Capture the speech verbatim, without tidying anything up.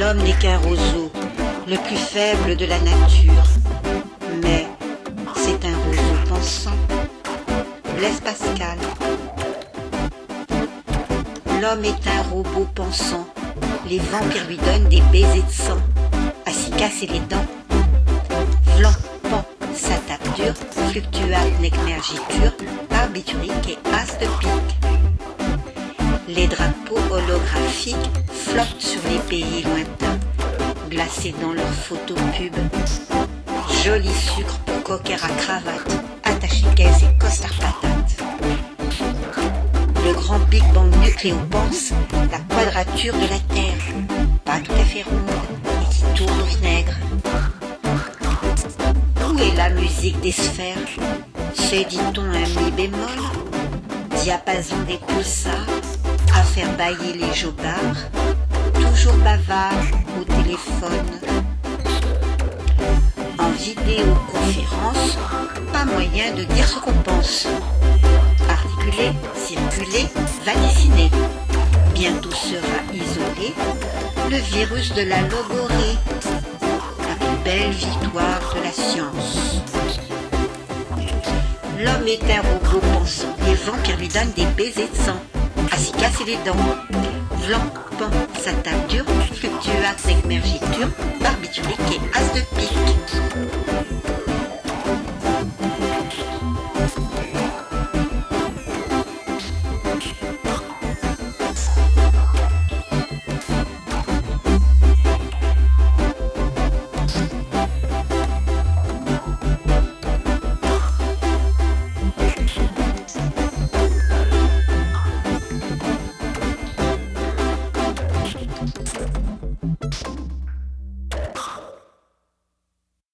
L'homme n'est qu'un roseau, le plus faible de la nature. Mais c'est un roseau pensant. Blaise Pascal. L'homme est un robot pensant. Les vampires lui donnent des baisers de sang. À s'y casser les dents. Vlan, pan, ça tape dur. Fluctuate, necmergiture. Barbiturique et as de pique. Les drapeaux holographiques flottent sur les pays lointains, glacés dans leurs photos pubs. Joli sucre pour cocker à cravate, attaché caisse et costard patate. Le grand Big Bang nucléo pense la quadrature de la Terre, pas tout à fait ronde et qui tourne au vinaigre. Où est la musique des sphères? C'est, dit-on, un mi bémol, diapason des pulsars, à faire bailler les jobards, toujours bavard au téléphone. En vidéoconférence, pas moyen de dire ce qu'on pense. Articuler, circuler, vaticiner. Bientôt sera isolé le virus de la logorée, la plus belle victoire de la science. L'homme est un robot pensant, les vampires lui donnent des baisers de sang. À s'y casser les dents. Vlan, pan, ça tape dur, fluctuate, necmergiture, barbiturique et as de pique.